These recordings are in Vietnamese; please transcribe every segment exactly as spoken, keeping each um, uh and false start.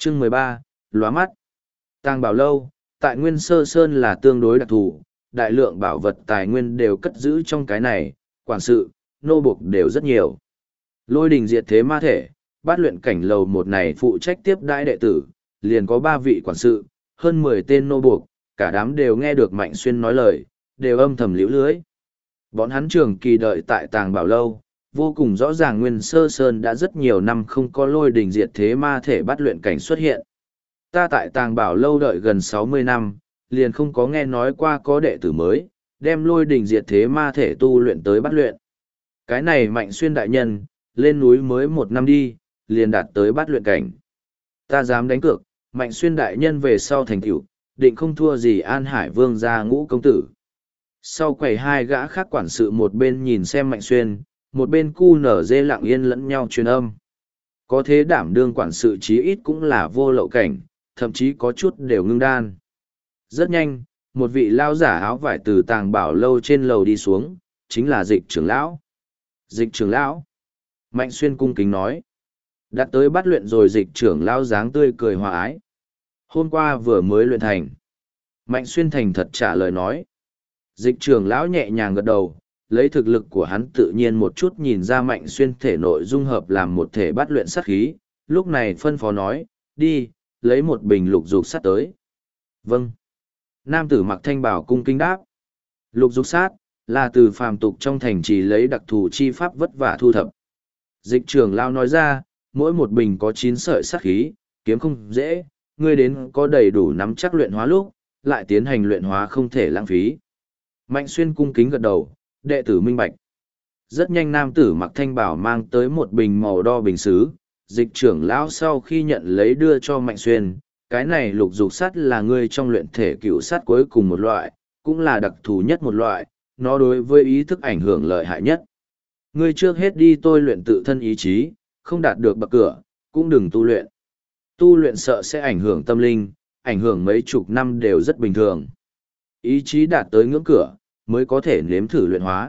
Chương mười ba, lóa mắt. Tàng Bảo Lâu, tại Nguyên Sơ Sơn là tương đối đặc thù, đại lượng bảo vật tài nguyên đều cất giữ trong cái này, quản sự, nô buộc đều rất nhiều. Lôi đình diệt thế ma thể, bát luyện cảnh lầu một này phụ trách tiếp đãi đệ tử, liền có ba vị quản sự, hơn mười tên nô buộc, cả đám đều nghe được Mạnh Xuyên nói lời, đều âm thầm liễu lưới. Bọn hắn trường kỳ đợi tại Tàng Bảo Lâu, vô cùng rõ ràng Nguyên Sơ Sơn đã rất nhiều năm không có lôi đình diệt thế ma thể bát luyện cảnh xuất hiện. Ta tại Tàng Bảo Lâu đợi gần sáu mươi năm, liền không có nghe nói qua có đệ tử mới, đem lôi đình diệt thế ma thể tu luyện tới bát luyện. Cái này Mạnh Xuyên đại nhân, lên núi mới một năm đi, liền đạt tới bát luyện cảnh. Ta dám đánh cược, Mạnh Xuyên đại nhân về sau thành tựu, định không thua gì An Hải Vương gia Ngũ công tử. Sau quầy hai gã khác quản sự một bên nhìn xem Mạnh Xuyên, một bên cu nở dê lặng yên lẫn nhau truyền âm. Có thế đảm đương quản sự chí ít cũng là vô lậu cảnh, thậm chí có chút đều ngưng đan. Rất nhanh, một vị lao giả áo vải từ Tàng Bảo Lâu trên lầu đi xuống, chính là Dịch trưởng lão. Dịch trưởng lão. Mạnh Xuyên cung kính nói. Đã tới bắt luyện rồi. Dịch trưởng lão dáng tươi cười hòa ái. Hôm qua vừa mới luyện thành. Mạnh Xuyên thành thật trả lời nói. Dịch trưởng lão nhẹ nhàng gật đầu, lấy thực lực của hắn tự nhiên một chút nhìn ra Mạnh Xuyên thể nội dung hợp làm một thể bắt luyện sát khí, lúc này phân phó nói, đi, lấy một bình lục dục sát tới. Vâng. Nam tử mặc thanh bảo cung kính đáp. Lục dục sát, là từ phàm tục trong thành trì lấy đặc thù chi pháp vất vả thu thập. Dịch trưởng lão nói ra, mỗi một bình có chín sợi sát khí, kiếm không dễ, ngươi đến có đầy đủ nắm chắc luyện hóa lúc, lại tiến hành luyện hóa không thể lãng phí. Mạnh Xuyên cung kính gật đầu, đệ tử minh bạch. Rất nhanh nam tử mặc thanh bảo mang tới một bình màu đo bình xứ, dịch trưởng lão sau khi nhận lấy đưa cho Mạnh Xuyên, cái này lục dục sắt là ngươi trong luyện thể cựu sắt cuối cùng một loại, cũng là đặc thù nhất một loại, nó đối với ý thức ảnh hưởng lợi hại nhất. Ngươi trước hết đi tôi luyện tự thân ý chí, không đạt được bậc cửa, cũng đừng tu luyện. Tu luyện sợ sẽ ảnh hưởng tâm linh, ảnh hưởng mấy chục năm đều rất bình thường. Ý chí đạt tới ngưỡng cửa, mới có thể nếm thử luyện hóa.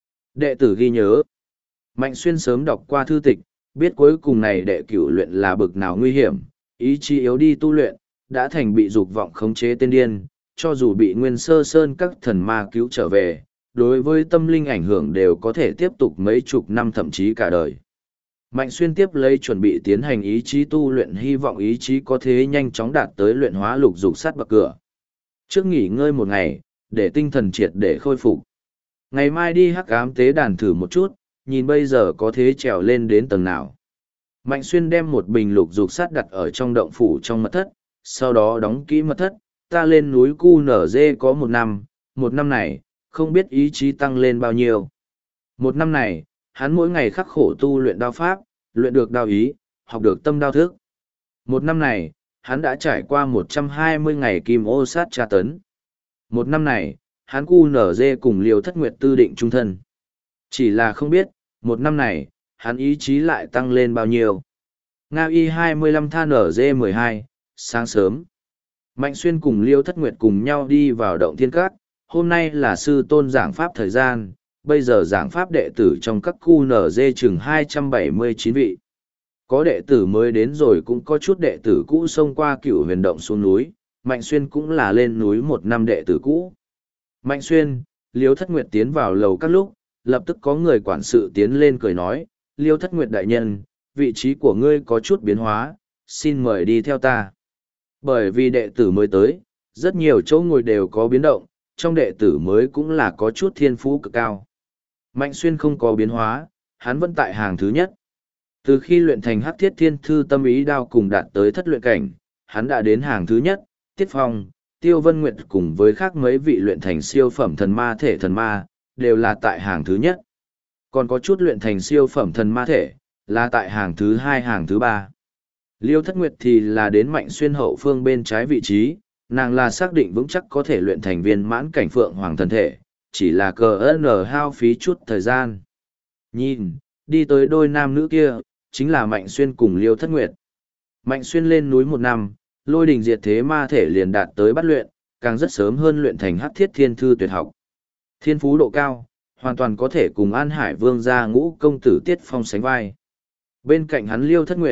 Đệ tử ghi nhớ. Mạnh Xuyên sớm đọc qua thư tịch, biết cuối cùng này đệ cửu luyện là bực nào nguy hiểm, ý chí yếu đi tu luyện, đã thành bị dục vọng khống chế tên điên, cho dù bị Nguyên Sơ Sơn các thần ma cứu trở về, đối với tâm linh ảnh hưởng đều có thể tiếp tục mấy chục năm thậm chí cả đời. Mạnh Xuyên tiếp lấy chuẩn bị tiến hành ý chí tu luyện, hy vọng ý chí có thể nhanh chóng đạt tới luyện hóa lục dục sát bậc cửa. Trước nghỉ ngơi một ngày, để tinh thần triệt để khôi phục. Ngày mai đi hắc ám tế đàn thử một chút, nhìn bây giờ có thế trèo lên đến tầng nào. Mạnh Xuyên đem một bình lục dục sát đặt ở trong động phủ trong mật thất, sau đó đóng kỹ mật thất, ta lên núi Cu Nở Dê có một năm, một năm này, không biết ý chí tăng lên bao nhiêu. Một năm này, hắn mỗi ngày khắc khổ tu luyện đao pháp, luyện được đao ý, học được tâm đao thức. Một năm này, hắn đã trải qua một trăm hai mươi ngày kim ô sát tra tấn. Một năm này, hắn Cu Nở Dê cùng Liêu Thất Nguyệt tư định trung thân. Chỉ là không biết, một năm này, hắn ý chí lại tăng lên bao nhiêu. Nga Y hai mươi lăm than N G mười hai, sáng sớm. Mạnh Xuyên cùng Liêu Thất Nguyệt cùng nhau đi vào động thiên các. Hôm nay là sư tôn giảng pháp thời gian, bây giờ giảng pháp đệ tử trong các khu N G chừng hai trăm bảy mươi chín vị. Có đệ tử mới đến rồi cũng có chút đệ tử cũ xông qua cựu huyền động xuống núi, Mạnh Xuyên cũng là lên núi một năm đệ tử cũ. Mạnh Xuyên, Liêu Thất Nguyệt tiến vào lầu các lúc, lập tức có người quản sự tiến lên cười nói, Liêu Thất Nguyệt đại nhân, vị trí của ngươi có chút biến hóa, xin mời đi theo ta. Bởi vì đệ tử mới tới, rất nhiều chỗ ngồi đều có biến động, trong đệ tử mới cũng là có chút thiên phú cực cao. Mạnh Xuyên không có biến hóa, hắn vẫn tại hàng thứ nhất. Từ khi luyện thành Hắc Thiết Thiên Thư Tâm Ý Đao cùng đạt tới thất luyện cảnh, hắn đã đến hàng thứ nhất, Tiết Phong, Tiêu Vân Nguyệt cùng với khác mấy vị luyện thành siêu phẩm thần ma thể thần ma, đều là tại hàng thứ nhất. Còn có chút luyện thành siêu phẩm thần ma thể, là tại hàng thứ hai hàng thứ ba. Liêu Thất Nguyệt thì là đến Mạnh Xuyên hậu phương bên trái vị trí, nàng là xác định vững chắc có thể luyện thành viên mãn cảnh phượng hoàng thần thể, chỉ là cờ ơn hao phí chút thời gian. Nhìn, đi tới đôi nam nữ kia, chính là Mạnh Xuyên cùng Liêu Thất Nguyệt. Mạnh Xuyên lên núi một năm, lôi đình diệt thế ma thể liền đạt tới bắt luyện, càng rất sớm hơn luyện thành Hắc Thiết Thiên Thư tuyệt học. Thiên phú độ cao, hoàn toàn có thể cùng An Hải Vương gia Ngũ công tử Tiết Phong sánh vai. Bên cạnh hắn Liêu Thất Nguyệt,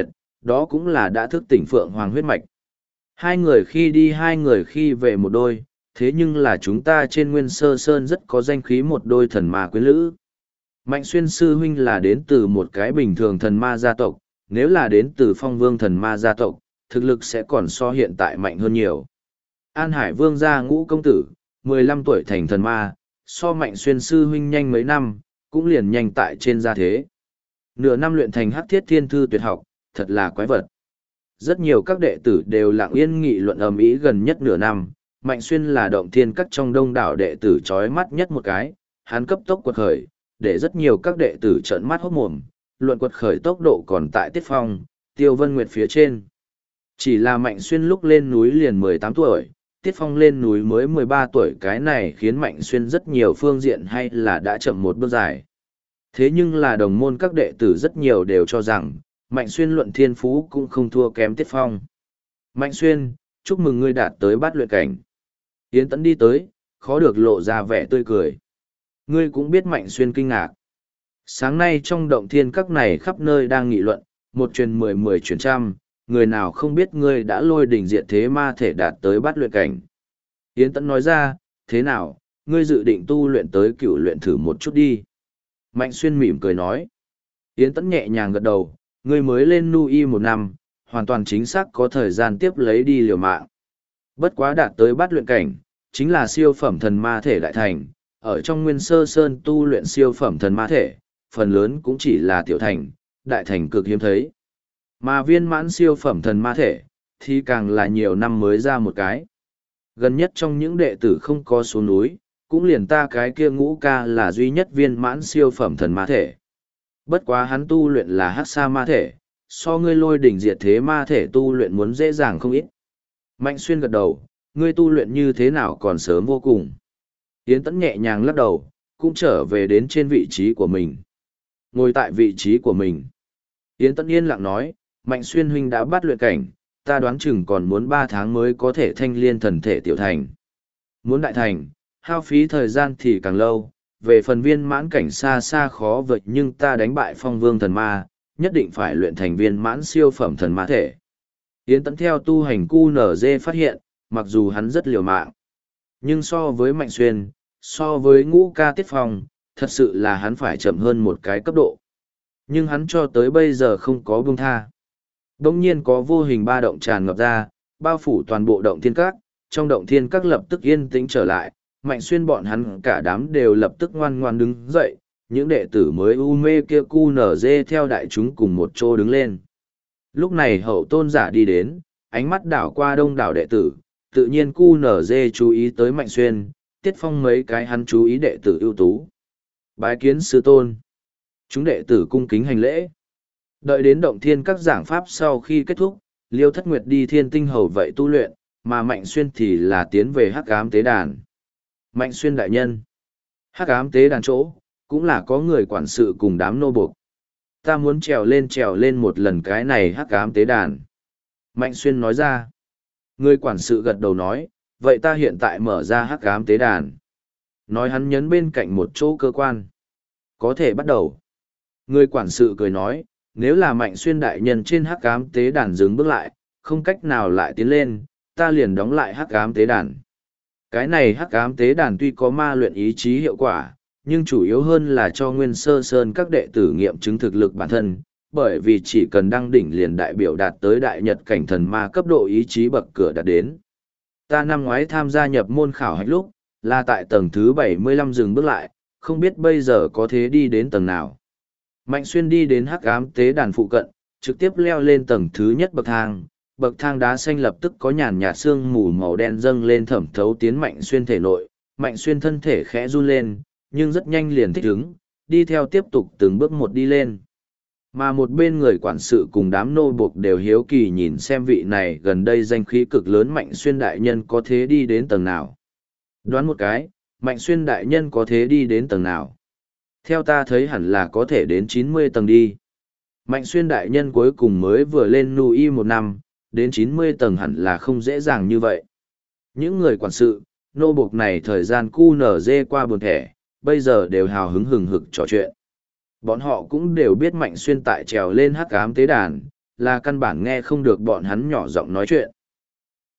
đó cũng là đã thức tỉnh Phượng Hoàng huyết mạch. Hai người khi đi hai người khi về một đôi, thế nhưng là chúng ta trên Nguyên Sơ Sơn rất có danh khí một đôi thần ma quyến lữ. Mạnh Xuyên sư huynh là đến từ một cái bình thường thần ma gia tộc, nếu là đến từ Phong Vương thần ma gia tộc, thực lực sẽ còn so hiện tại mạnh hơn nhiều. An Hải Vương gia Ngũ công tử, mười lăm tuổi thành thần ma, so Mạnh Xuyên sư huynh nhanh mấy năm, cũng liền nhanh tại trên gia thế. Nửa năm luyện thành Hắc Thiết Thiên Thư tuyệt học, thật là quái vật. Rất nhiều các đệ tử đều lặng yên nghị luận ầm ĩ gần nhất nửa năm, Mạnh Xuyên là động thiên các trong đông đảo đệ tử chói mắt nhất một cái, hắn cấp tốc quật khởi, để rất nhiều các đệ tử trợn mắt hốt mồm, luận quật khởi tốc độ còn tại Tiết Phong, Tiêu Vân Nguyệt phía trên. Chỉ là Mạnh Xuyên lúc lên núi liền mười tám tuổi, Tiết Phong lên núi mới mười ba tuổi, cái này khiến Mạnh Xuyên rất nhiều phương diện hay là đã chậm một bước dài. Thế nhưng là đồng môn các đệ tử rất nhiều đều cho rằng, Mạnh Xuyên luận thiên phú cũng không thua kém Tiết Phong. Mạnh Xuyên, chúc mừng ngươi đạt tới bát luyện cảnh. Yến Tẫn đi tới, khó được lộ ra vẻ tươi cười. Ngươi cũng biết Mạnh Xuyên kinh ngạc. Sáng nay trong động thiên các này khắp nơi đang nghị luận, một truyền mười mười truyền trăm, người nào không biết ngươi đã lôi đỉnh diệt thế ma thể đạt tới bát luyện cảnh. Yến Tẫn nói ra, thế nào, ngươi dự định tu luyện tới cựu luyện thử một chút đi. Mạnh Xuyên mỉm cười nói. Yến Tẫn nhẹ nhàng gật đầu, ngươi mới lên nu y một năm, hoàn toàn chính xác có thời gian tiếp lấy đi liều mạng. Bất quá đạt tới bát luyện cảnh, chính là siêu phẩm thần ma thể đại thành, ở trong Nguyên Sơ Sơn tu luyện siêu phẩm thần ma thể, phần lớn cũng chỉ là tiểu thành, đại thành cực hiếm thấy. Mà viên mãn siêu phẩm thần ma thể, thì càng là nhiều năm mới ra một cái. Gần nhất trong những đệ tử không có xuống núi, cũng liền ta cái kia Ngũ ca là duy nhất viên mãn siêu phẩm thần ma thể. Bất quá hắn tu luyện là hắc sa ma thể, so ngươi lôi đỉnh diệt thế ma thể tu luyện muốn dễ dàng không ít. Mạnh Xuyên gật đầu, ngươi tu luyện như thế nào còn sớm vô cùng. Yến Tẫn nhẹ nhàng lắc đầu, cũng trở về đến trên vị trí của mình. Ngồi tại vị trí của mình. Yến Tẫn yên lặng nói, Mạnh Xuyên huynh đã bắt luyện cảnh, ta đoán chừng còn muốn ba tháng mới có thể thanh liên thần thể tiểu thành. Muốn đại thành, hao phí thời gian thì càng lâu, về phần viên mãn cảnh xa xa khó vời nhưng ta đánh bại Phong Vương thần ma, nhất định phải luyện thành viên mãn siêu phẩm thần ma thể. Yến Tẫn theo tu hành cu nở dê phát hiện, mặc dù hắn rất liều mạng, nhưng so với Mạnh Xuyên, so với Ngũ ca Tiết Phong, thật sự là hắn phải chậm hơn một cái cấp độ. Nhưng hắn cho tới bây giờ không có buông tha. Đông nhiên có vô hình ba động tràn ngập ra, bao phủ toàn bộ động thiên các, trong động thiên các lập tức yên tĩnh trở lại, Mạnh Xuyên bọn hắn cả đám đều lập tức ngoan ngoan đứng dậy, những đệ tử mới u mê kia cu nở dê theo đại chúng cùng một chỗ đứng lên. Lúc này hậu tôn giả đi đến, ánh mắt đảo qua đông đảo đệ tử, tự nhiên cu nở dê chú ý tới Mạnh Xuyên, Tiết Phong mấy cái hắn chú ý đệ tử ưu tú. Bái kiến sư tôn. Chúng đệ tử cung kính hành lễ. Đợi đến động thiên các giảng pháp sau khi kết thúc, Liêu Thất Nguyệt đi thiên tinh hầu vậy tu luyện, mà Mạnh Xuyên thì là tiến về hắc ám tế đàn. Mạnh Xuyên đại nhân. Hắc ám tế đàn chỗ, cũng là có người quản sự cùng đám nô buộc. Ta muốn trèo lên trèo lên một lần cái này hắc ám tế đàn. Mạnh Xuyên nói ra. Người quản sự gật đầu nói, vậy ta hiện tại mở ra hắc ám tế đàn. Nói hắn nhấn bên cạnh một chỗ cơ quan. Có thể bắt đầu. Người quản sự cười nói, nếu là Mạnh Xuyên đại nhân trên hắc ám tế đàn dừng bước lại, không cách nào lại tiến lên, ta liền đóng lại hắc ám tế đàn. Cái này hắc ám tế đàn tuy có ma luyện ý chí hiệu quả, nhưng chủ yếu hơn là cho Nguyên Sơ Sơn các đệ tử nghiệm chứng thực lực bản thân, bởi vì chỉ cần đăng đỉnh liền đại biểu đạt tới đại nhật cảnh thần ma cấp độ ý chí bậc cửa đạt đến. Ta năm ngoái tham gia nhập môn khảo hạch lúc, là tại tầng thứ bảy mươi lăm dừng bước lại, không biết bây giờ có thế đi đến tầng nào. Mạnh Xuyên đi đến hắc ám tế đàn phụ cận, trực tiếp leo lên tầng thứ nhất bậc thang, bậc thang đá xanh lập tức có nhàn nhạt sương mù màu đen dâng lên thẩm thấu tiến Mạnh Xuyên thể nội, Mạnh Xuyên thân thể khẽ run lên, nhưng rất nhanh liền thích ứng, đi theo tiếp tục từng bước một đi lên. Mà một bên người quản sự cùng đám nô buộc đều hiếu kỳ nhìn xem vị này gần đây danh khí cực lớn Mạnh Xuyên đại nhân có thế đi đến tầng nào. Đoán một cái, Mạnh Xuyên đại nhân có thế đi đến tầng nào? Theo ta thấy hẳn là có thể đến chín mươi tầng đi. Mạnh Xuyên đại nhân cuối cùng mới vừa lên nu y một năm, đến chín mươi tầng hẳn là không dễ dàng như vậy. Những người quản sự, nô buộc này thời gian cu nở dê qua buồn thẻ, bây giờ đều hào hứng hừng hực trò chuyện. Bọn họ cũng đều biết Mạnh Xuyên tại trèo lên hắc ám tế đàn, là căn bản nghe không được bọn hắn nhỏ giọng nói chuyện.